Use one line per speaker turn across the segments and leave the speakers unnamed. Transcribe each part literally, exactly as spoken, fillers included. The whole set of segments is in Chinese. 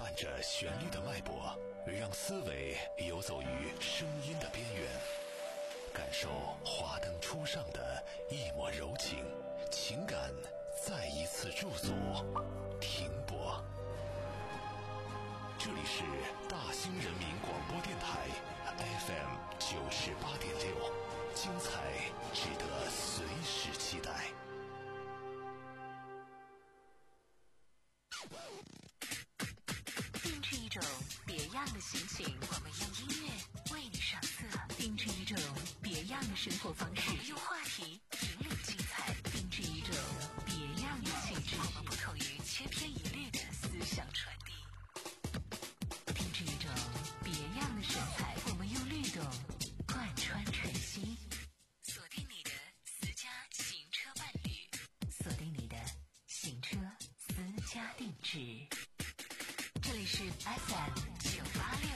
伴着旋律的脉搏，让思维游走于声音的边缘，感受华灯初上的一抹柔情，情感再一次驻足停泊。这里是大兴人民广播电台 F M 九十八点六，精彩值得随时期待。
定制一种别样的心情，我们用音乐为你上色；定制一种别样的生活方式，我们用话题引领精彩；定制一种别样的气质，我们不同于千篇一律的思想传递；定制一种别样的神采，我们用律动贯穿晨曦。锁定你的私家行车伴侣，锁定你的行车私家定制。这里是 F M 九八六。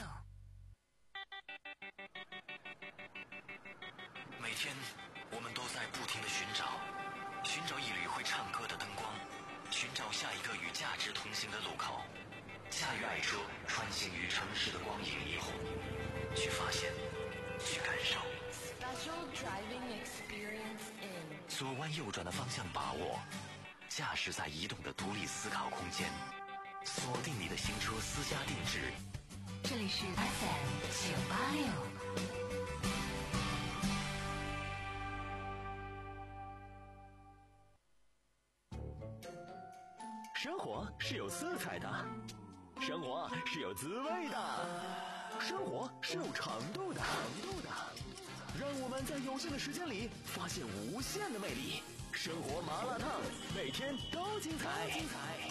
每天我们都在不停地寻找，寻找一缕会唱歌的灯光，寻找下一个与价值同行的路口，驾驭爱车穿行于城市的光影霓虹，去发现，去感受。
Special driving experience in
左弯右转的方向把握，驾驶在移动的独立思考空间，锁定你的行车私家定制。
这里是 F M 九八六。
生活是有色彩的，生活是有滋味的，生活是有长度的。让我们在有限的时间里发现无限的魅力。生活麻辣烫，每天都精彩。精彩。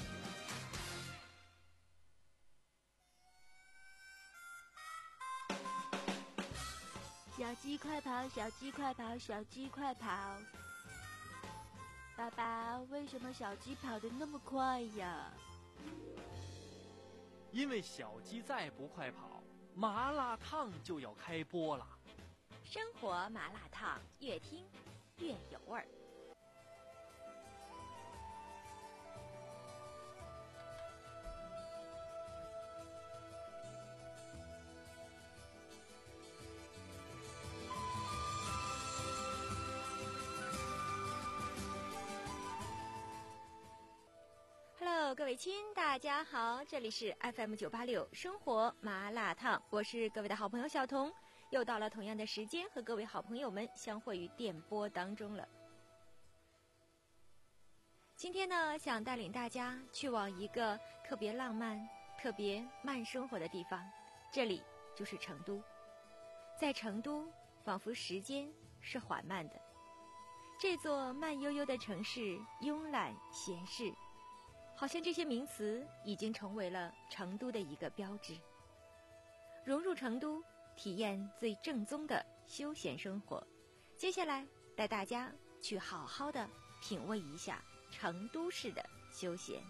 小鸡快跑，小鸡快跑，小鸡快跑！爸爸，为什么小鸡跑得那么快呀？
因为小鸡再不快跑，麻辣烫就要开播了。
生活麻辣烫，越听越有味儿。Hello， 各位亲，大家好，这里是 F M 九八六生活麻辣烫，我是各位的好朋友小彤，又到了同样的时间和各位好朋友们相会于电波当中了。今天呢，想带领大家去往一个特别浪漫、特别慢生活的地方，这里就是成都。在成都，仿佛时间是缓慢的，这座慢悠悠的城市慵懒闲适，好像这些名词已经成为了成都的一个标志。融入成都，体验最正宗的休闲生活。接下来带大家去好好的品味一下成都市的休闲。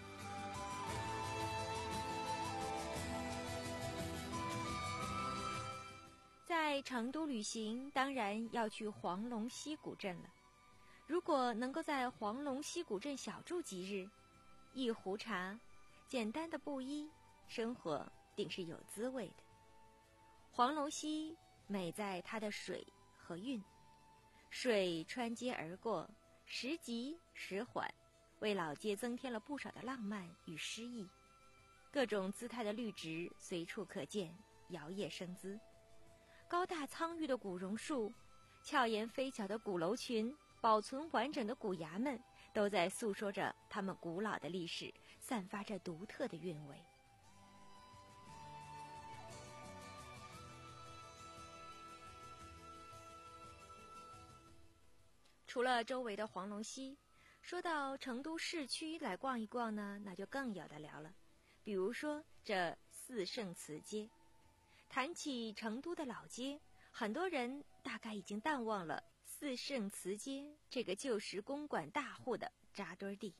在成都旅行，当然要去黄龙溪古镇了。如果能够在黄龙溪古镇小住几日，一壶茶，简单的布衣，生活定是有滋味的。黄龙溪美在它的水和韵，水穿街而过，时急时缓，为老街增添了不少的浪漫与诗意。各种姿态的绿植随处可见，摇曳生姿。高大苍郁的古榕树，俏颜飞巧的鼓楼群，保存完整的古衙门，都在诉说着他们古老的历史，散发着独特的韵味。除了周围的黄龙溪，说到成都市区来逛一逛呢，那就更有的聊了。比如说这四圣祠街，谈起成都的老街，很多人大概已经淡忘了四圣祠街这个旧时公馆大户的扎堆地。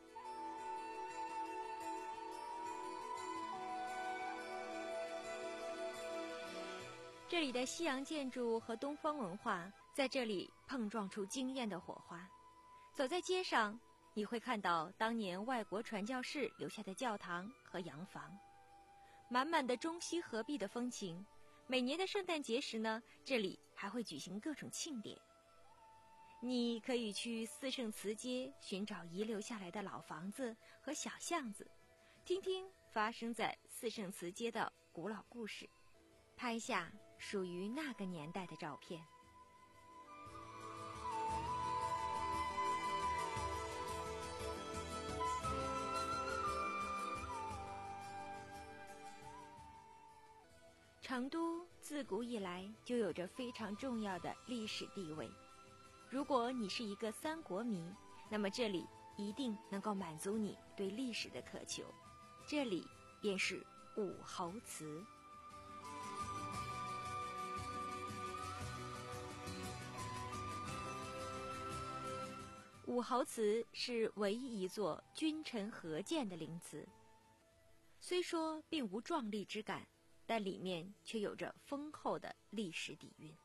这里的西洋建筑和东方文化在这里碰撞出惊艳的火花。走在街上， 你会看到当年外国传教士留下的教堂和洋房，满满的中西合璧的风情。每年的圣诞节时呢，这里还会举行各种庆典。你可以去四圣祠街寻找遗留下来的老房子和小巷子，听听发生在四圣祠街的古老故事，拍下属于那个年代的照片。成都自古以来就有着非常重要的历史地位。如果你是一个三国迷，那么这里一定能够满足你对历史的渴求。这里便是武侯祠。武侯祠是唯一一座君臣合建的陵祠，虽说并无壮丽之感，但里面却有着丰厚的历史底蕴。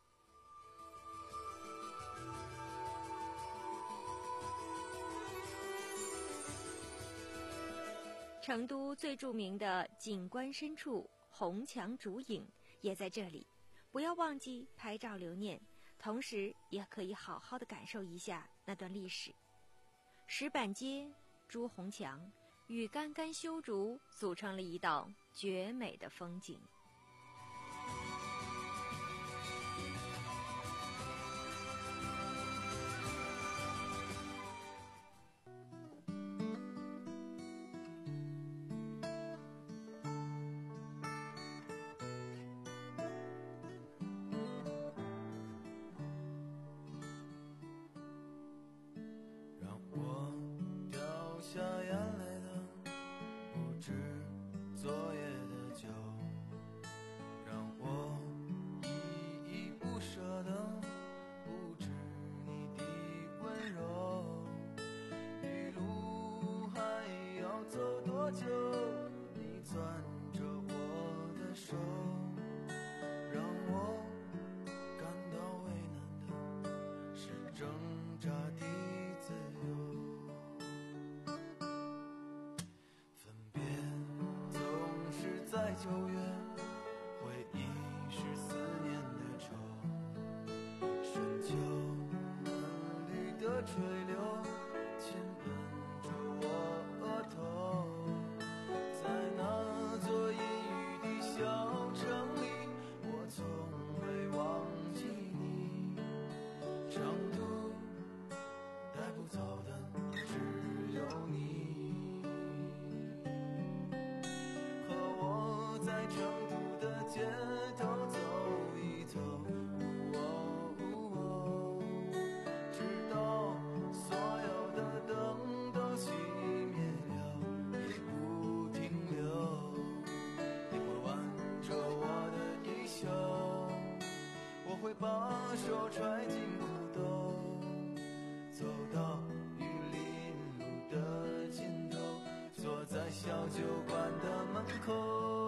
成都最著名的景观深处红墙竹影也在这里，不要忘记拍照留念，同时也可以好好的感受一下那段历史。石板街、朱红墙与干干修竹组成了一道绝美的风景。
下眼泪的不止昨夜的酒，让我依依不舍的不止你的温柔。一路还要走多久？你攥着我的手，让我感到为难的是挣扎的自由。在九月，回忆是思念的愁，深秋嫩绿的垂柳亲吻着我额头，在那座阴雨的小城里，我从未忘记你。成都带不走的只有你。在成都的街头走一走，哦哦，直到所有的灯都熄灭了，也不停留。你会挽着我的衣袖，我会把手揣进裤兜，走到玉林路的尽头，坐在小酒馆的门口。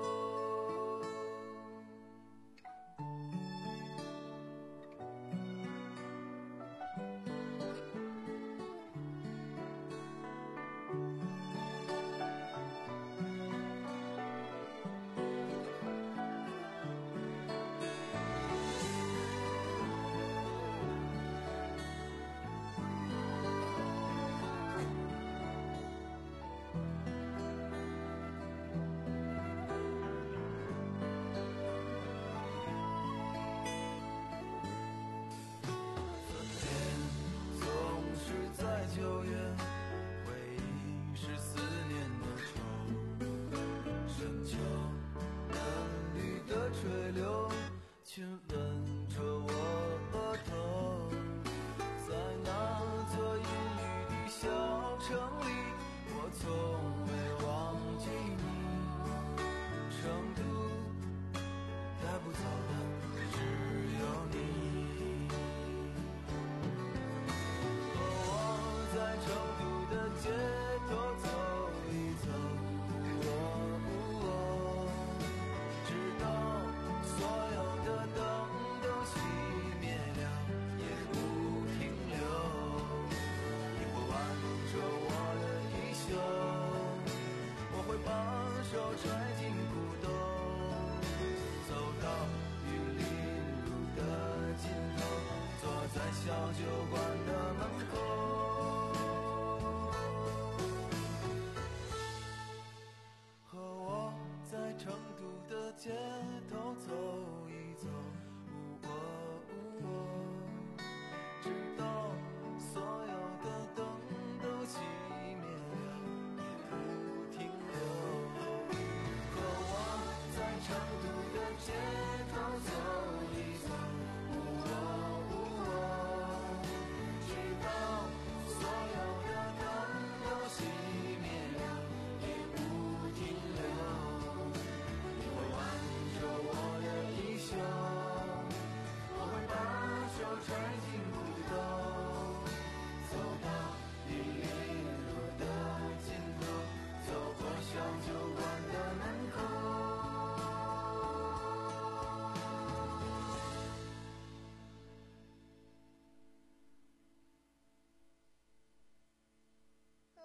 九月，回忆是思念的愁，深秋嫩绿的垂柳亲吻着我额头，在那座阴雨的小城里，我从未忘记你。成都带不走的只有你。在成都的街头走一走，哦哦，直到所有的灯都熄灭了，也不停留。你会挽着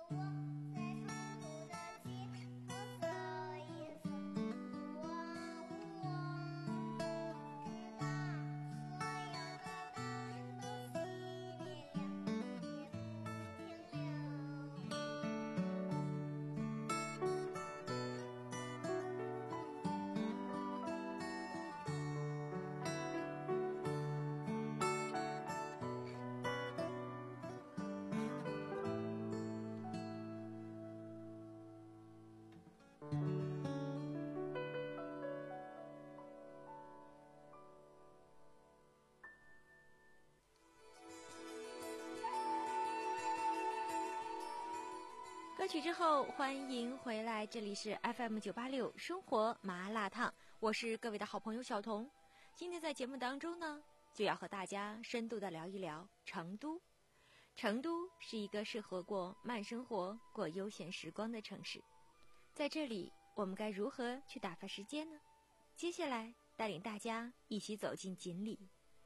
歌曲之后，欢迎回来，这里是 F M 九八六生活麻辣烫，我是各位的好朋友小彤。今天在节目当中呢，就要和大家深度的聊一聊成都。成都是一个适合过慢生活、过悠闲时光的城市，在这里我们该如何去打发时间呢？接下来带领大家一起走进锦里。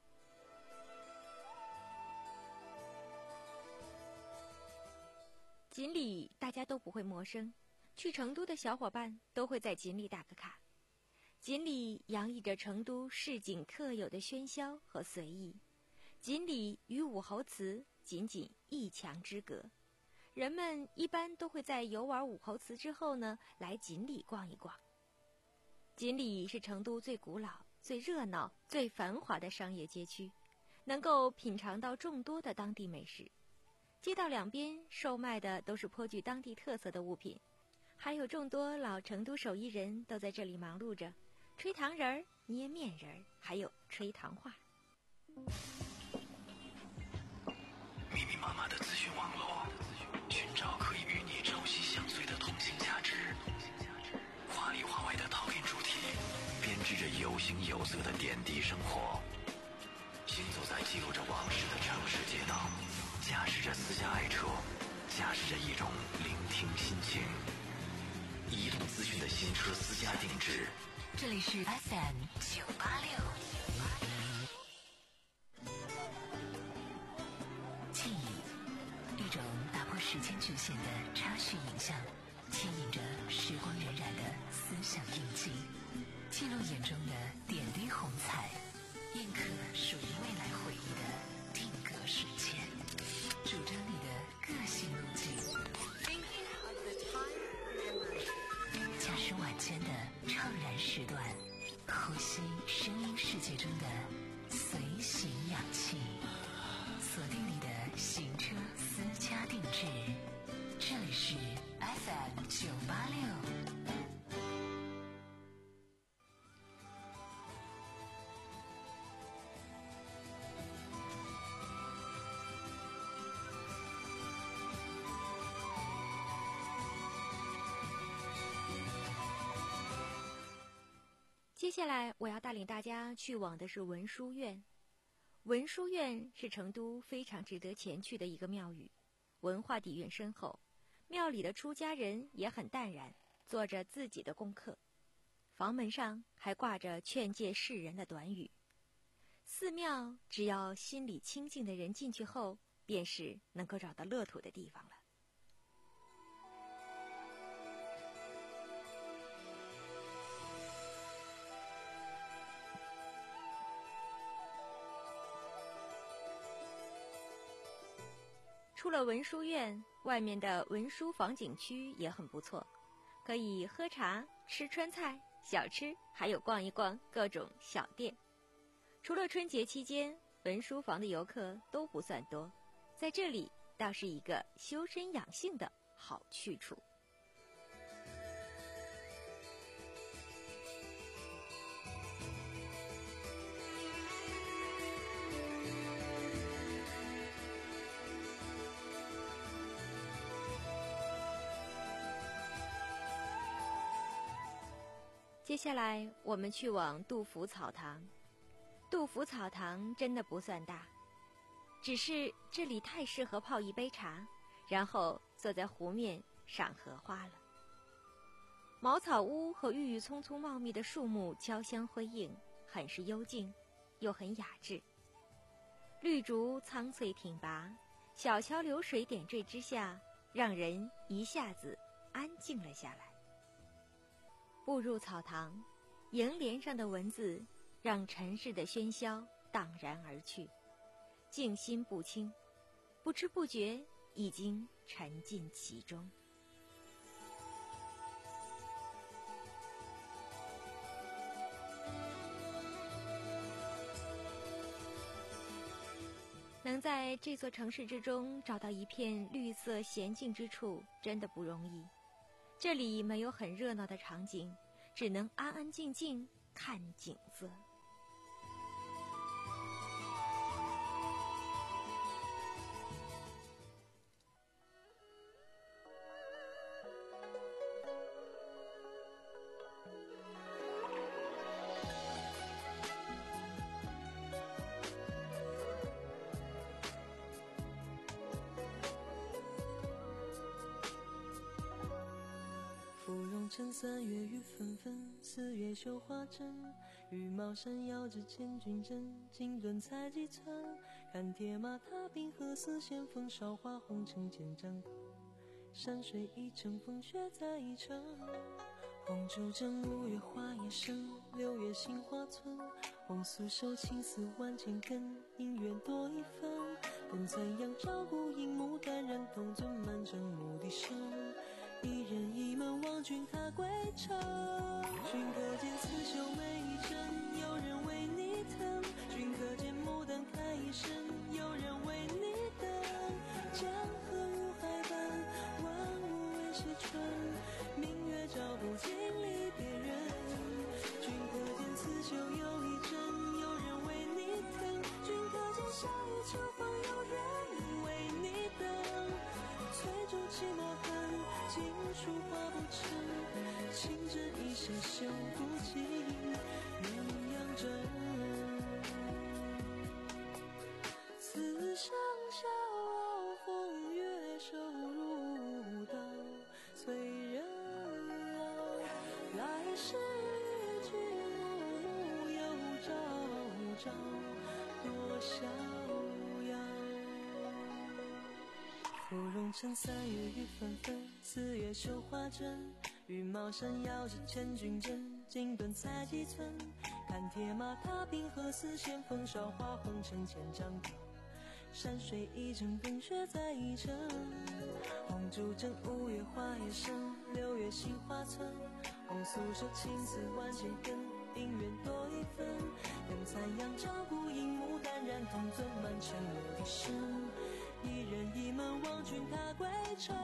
锦里大家都不会陌生，去成都的小伙伴都会在锦里打个卡。锦里洋溢着成都市井特有的喧嚣和随意，锦里与武侯祠仅仅一墙之隔，人们一般都会在游玩武侯祠之后呢，来锦里逛一逛。锦里是成都最古老、最热闹、最繁华的商业街区，能够品尝到众多的当地美食。街道两边售卖的都是颇具当地特色的物品，还有众多老成都手艺人都在这里忙碌着，吹糖人儿、捏面人儿，还有吹糖画。
密密麻麻的资讯网络，寻找可以与你朝夕相随的通信价值。华里华外的陶冶主题，编织着有形有色的点滴生活。行走在记录着往事的城市街道，驾驶着私家爱车，驾驶着一种聆听心情。移动资讯的新车私家定制，
这里是 F M 九八六。记忆，一种打破时间局限的插叙影像，牵引着时光荏苒的思想印记，记录眼中的点滴红彩，印刻属于未来回忆的定格瞬间，主张你的个性路径。驾驶晚间的怅然时段，呼吸声音世界中的随行氧气，锁定你的行车私家定制，这里是 F M 九八六。
接下来我要带领大家去往的是文殊院。文殊院是成都非常值得前去的一个庙宇，文化底蕴深厚，庙里的出家人也很淡然，做着自己的功课。房门上还挂着劝诫世人的短语。寺庙只要心里清净的人进去后，便是能够找到乐土的地方了。出了文殊院，外面的文殊坊景区也很不错，可以喝茶、吃川菜、小吃，还有逛一逛各种小店。除了春节期间，文殊坊的游客都不算多，在这里倒是一个修身养性的好去处。接下来我们去往杜甫草堂。杜甫草堂真的不算大，只是这里太适合泡一杯茶，然后坐在湖面赏荷花了。茅草屋和郁郁葱葱茂密的树木交相辉映，很是幽静，又很雅致。绿竹苍翠挺拔，小桥流水点缀之下， 让人一下子安静了下来。步入草堂，楹联上的文字让尘世的喧嚣荡然而去，静心不清，不知不觉已经沉浸其中。能在这座城市之中找到一片绿色闲静之处，真的不容易。这里没有很热闹的场景，只能安安静静看景色。
趁三月雨纷纷，四月绣花针。羽毛扇摇着千军阵，锦缎裁几寸。看铁马踏冰河，丝线风韶华红尘千丈歌。山水一程，风雪在一程。红烛正五月花叶深，六月杏花村。红素手青丝万千根，姻缘多一分。等残阳照孤影，牡丹染铜樽，满城牧笛声。一人一门望君踏归程，君可见刺绣每一针，有人为你疼。君可见牡丹开一生，有人为你等。江河入海奔，万物为谁春？明月照不尽离别人。君可见刺绣有一针，有人为你疼。君可见夏雨秋风，有人为你等。翠竹泣墨痕，锦书画不成，情针一线绣不尽鸳鸯枕。此生笑傲风月，手如刀，催人老。来世与君暮暮，又朝朝多逍遥。芙蓉城三月雨纷纷，四月绣花针。羽毛扇摇着千军阵，锦缎裁几寸。看铁马踏冰河，丝线风韶华红尘千丈歌。山水一程，风雪在一程。红烛正五月花叶深，六月杏花村。红素手青丝万千根，姻缘多一分。等残阳照孤影，牡丹染铜樽，满城牧笛声。一人一门望君踏归程，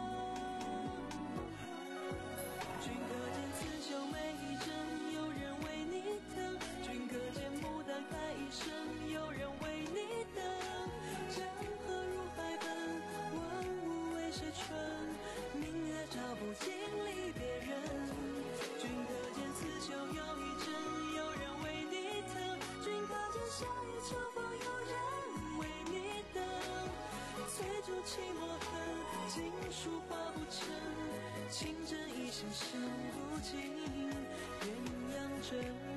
君可见刺绣每一针，有人为你疼。君可见牡丹开一生，有人为你等。江河入海奔，万物为谁春？明月照不尽离别人。君可见刺绣有一针，有人为你疼。君可见夏雨秋风，有人为你等。翠竹泣墨痕，锦书画不成，情针一线绣不尽鸳鸯枕。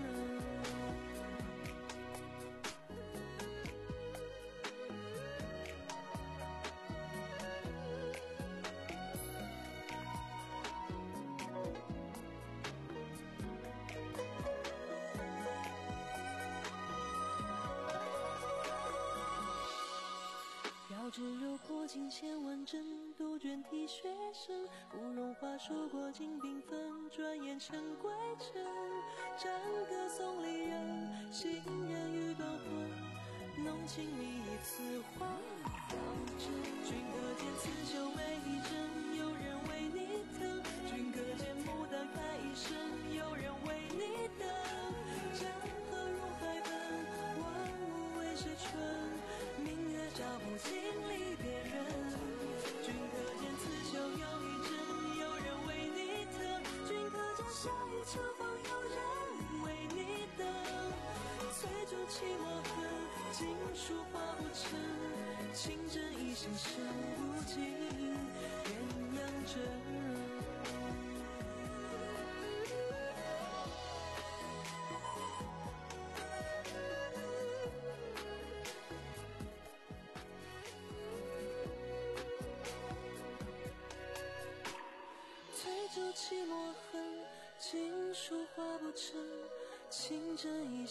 只柔破镜千万针，杜鹃啼血声。芙蓉花数过尽缤纷，转眼成归程。战歌送离人，行人欲断魂。浓情蜜意此话当真。君可见刺绣每一针，有人为你疼。君可见牡丹开一生，有人为你等。江河入海奔，万物为谁春？明月照不尽离别人。君可见刺绣有一针，有人为你疼。君可见夏雨秋风，有人为你等。翠竹泣墨痕，锦书画不成，情针一线绣不尽鸳鸯枕。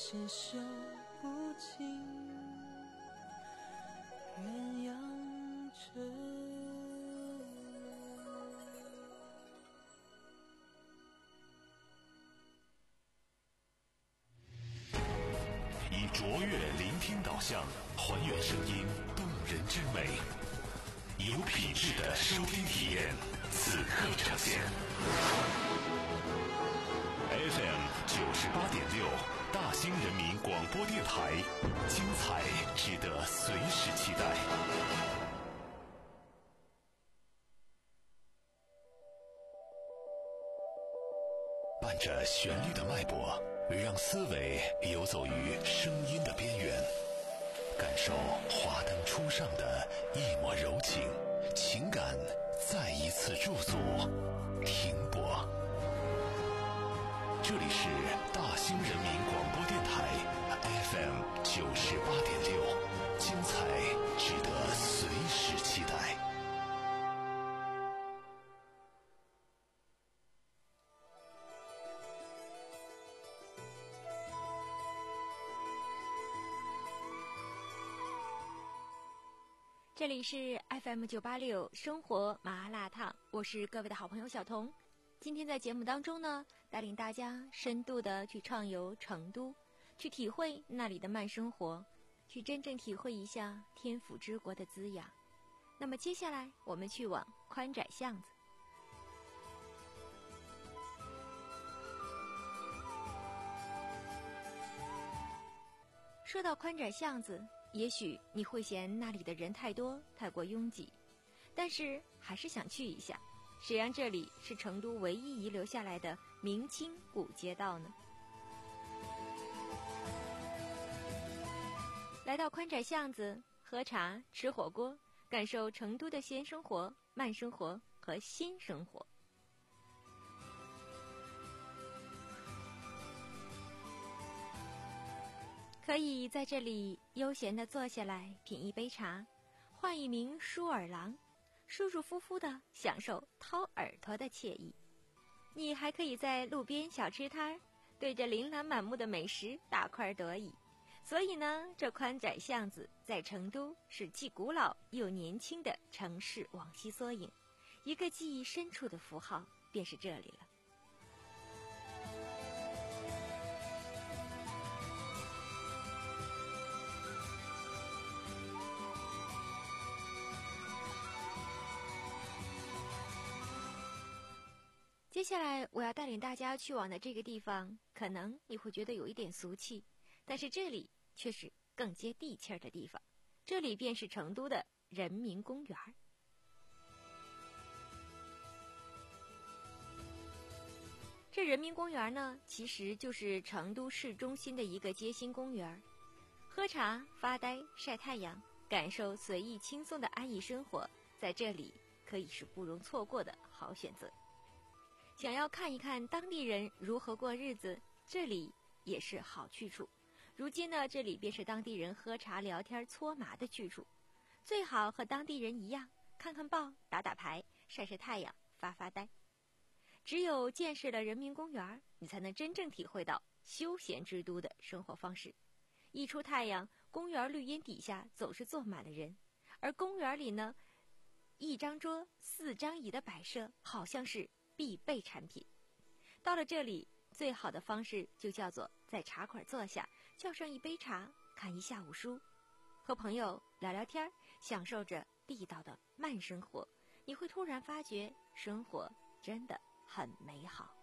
些修不尽鸳鸯枕。
以卓越聆听导向，还原声音动人之美，有品质的收听体验，此刻呈现。F M 九十八点六，大兴人民广播电台，精彩值得随时期待。伴着旋律的脉搏，让思维游走于声音的边缘，感受华灯初上的一抹柔情，情感再一次驻足停泊。这里是大兴人民广播电台 F M 九十八点六，精彩值得随时期待。
这里是 F M 九八六生活麻辣烫，我是各位的好朋友小彤。今天在节目当中呢，带领大家深度的去畅游成都，去体会那里的慢生活，去真正体会一下天府之国的滋养。那么接下来我们去往宽窄巷子。说到宽窄巷子，也许你会嫌那里的人太多，太过拥挤，但是还是想去一下。谁让这里是成都唯一遗留下来的明清古街道呢？来到宽窄巷子，喝茶、吃火锅，感受成都的闲生活、慢生活和新生活。可以在这里悠闲地坐下来，品一杯茶，换一名舒尔郎，舒舒服服地享受掏耳朵的惬意。你还可以在路边小吃摊对着琳琅满目的美食大快朵颐。所以呢，这宽窄巷子在成都是既古老又年轻的城市往昔缩影，一个记忆深处的符号便是这里了。接下来我要带领大家去往的这个地方，可能你会觉得有一点俗气，但是这里却是更接地气儿的地方。这里便是成都的人民公园。这人民公园呢，其实就是成都市中心的一个街心公园，喝茶、发呆、晒太阳，感受随意轻松的安逸生活，在这里可以是不容错过的好选择。想要看一看当地人如何过日子，这里也是好去处。如今呢，这里便是当地人喝茶聊天搓麻的去处。最好和当地人一样，看看报，打打牌，晒晒太阳，发发呆。只有见识了人民公园，你才能真正体会到休闲之都的生活方式。一出太阳，公园绿荫底下总是坐满了人，而公园里呢，一张桌四张椅的摆设好像是必备产品。到了这里，最好的方式就叫做在茶馆坐下，叫上一杯茶，看一下午书，和朋友聊聊天，享受着地道的慢生活。你会突然发觉，生活真的很美好。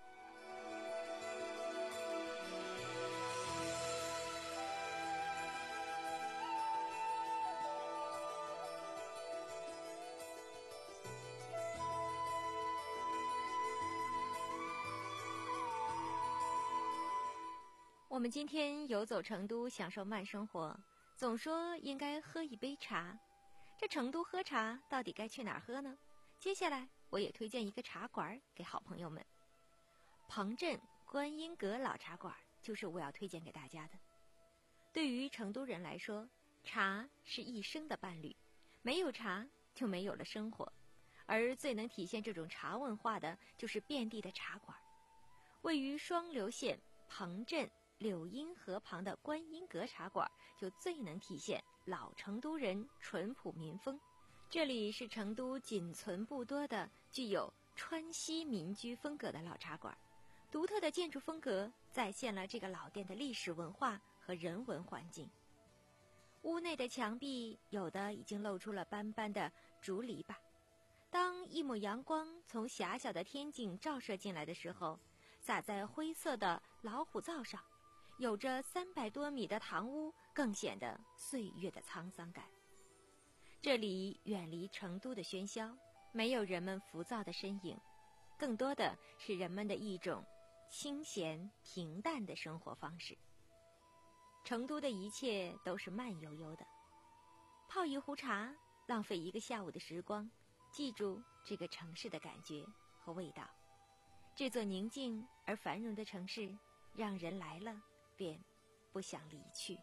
我们今天游走成都，享受慢生活，总说应该喝一杯茶。这成都喝茶到底该去哪儿喝呢？接下来我也推荐一个茶馆给好朋友们。彭镇观音阁老茶馆就是我要推荐给大家的。对于成都人来说，茶是一生的伴侣，没有茶就没有了生活。而最能体现这种茶文化的，就是遍地的茶馆。位于双流县彭镇柳荫河旁的观音阁茶馆就最能体现老成都人淳朴民风。这里是成都仅存不多的具有川西民居风格的老茶馆，独特的建筑风格再现了这个老店的历史文化和人文环境。屋内的墙壁有的已经露出了斑斑的竹篱笆，当一抹阳光从狭小的天井照射进来的时候，洒在灰色的老虎灶上，有着三百多米的堂屋更显得岁月的沧桑感。这里远离成都的喧嚣，没有人们浮躁的身影，更多的是人们的一种清闲平淡的生活方式。成都的一切都是慢悠悠的，泡一壶茶，浪费一个下午的时光，记住这个城市的感觉和味道。这座宁静而繁荣的城市，让人来了便不想离去。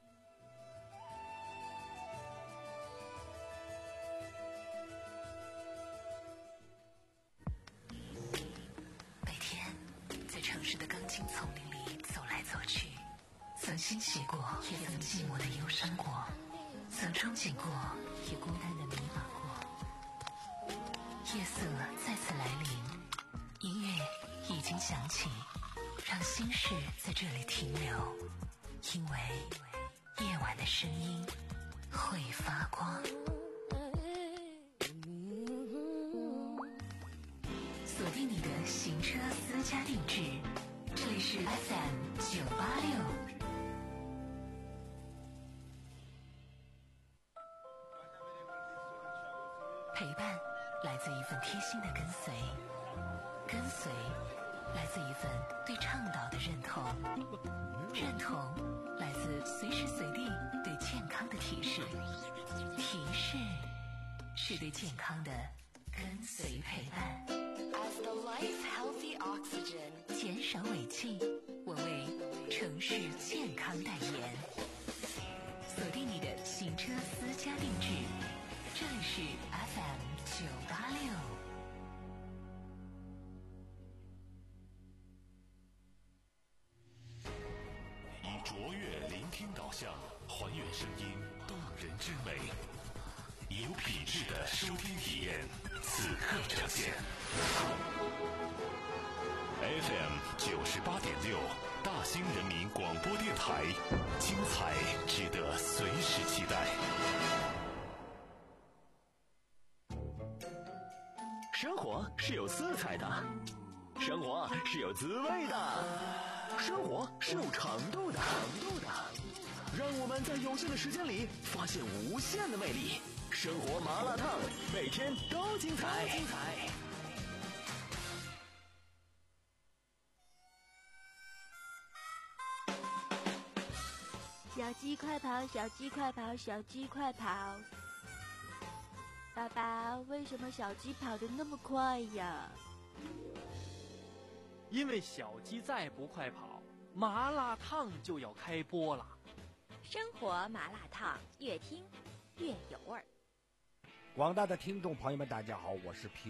每天在城市的钢筋丛林里走来走去，曾欣喜过，也曾寂寞的忧伤过，曾憧憬过，也孤单的迷茫过。夜色再次来临，音乐已经响起，让心事在这里停留，因为夜晚的声音会发光。锁定你的行车私家定制，这里是 F M 九八六。陪伴来自一份贴心的跟随，跟随来自一份对倡导的认同，认同来自随时随地对健康的提示，提示是对健康的跟随陪伴。
As the life healthy oxygen，
减少尾气，我为城市健康代言。锁定你的行车私家定制，这里是 F M 九八六。
以卓越聆听导向，还原声音动人之美，以有品质的收听体验，此刻呈现。F M 九十八点六，大兴人民广播电台，精彩值得随时期待。
生活是有色彩的，生活是有滋味的，生活是有长度的，长度的。让我们在有限的时间里发现无限的魅力。生活麻辣烫，每天都精彩。精彩。
小鸡快跑，小鸡快跑，小鸡快跑！爸爸，为什么小鸡跑得那么快呀？
因为小鸡再不快跑，麻辣烫就要开播了。
生活麻辣烫，越听越有味儿。
广大的听众朋友们，大家好，我是皮。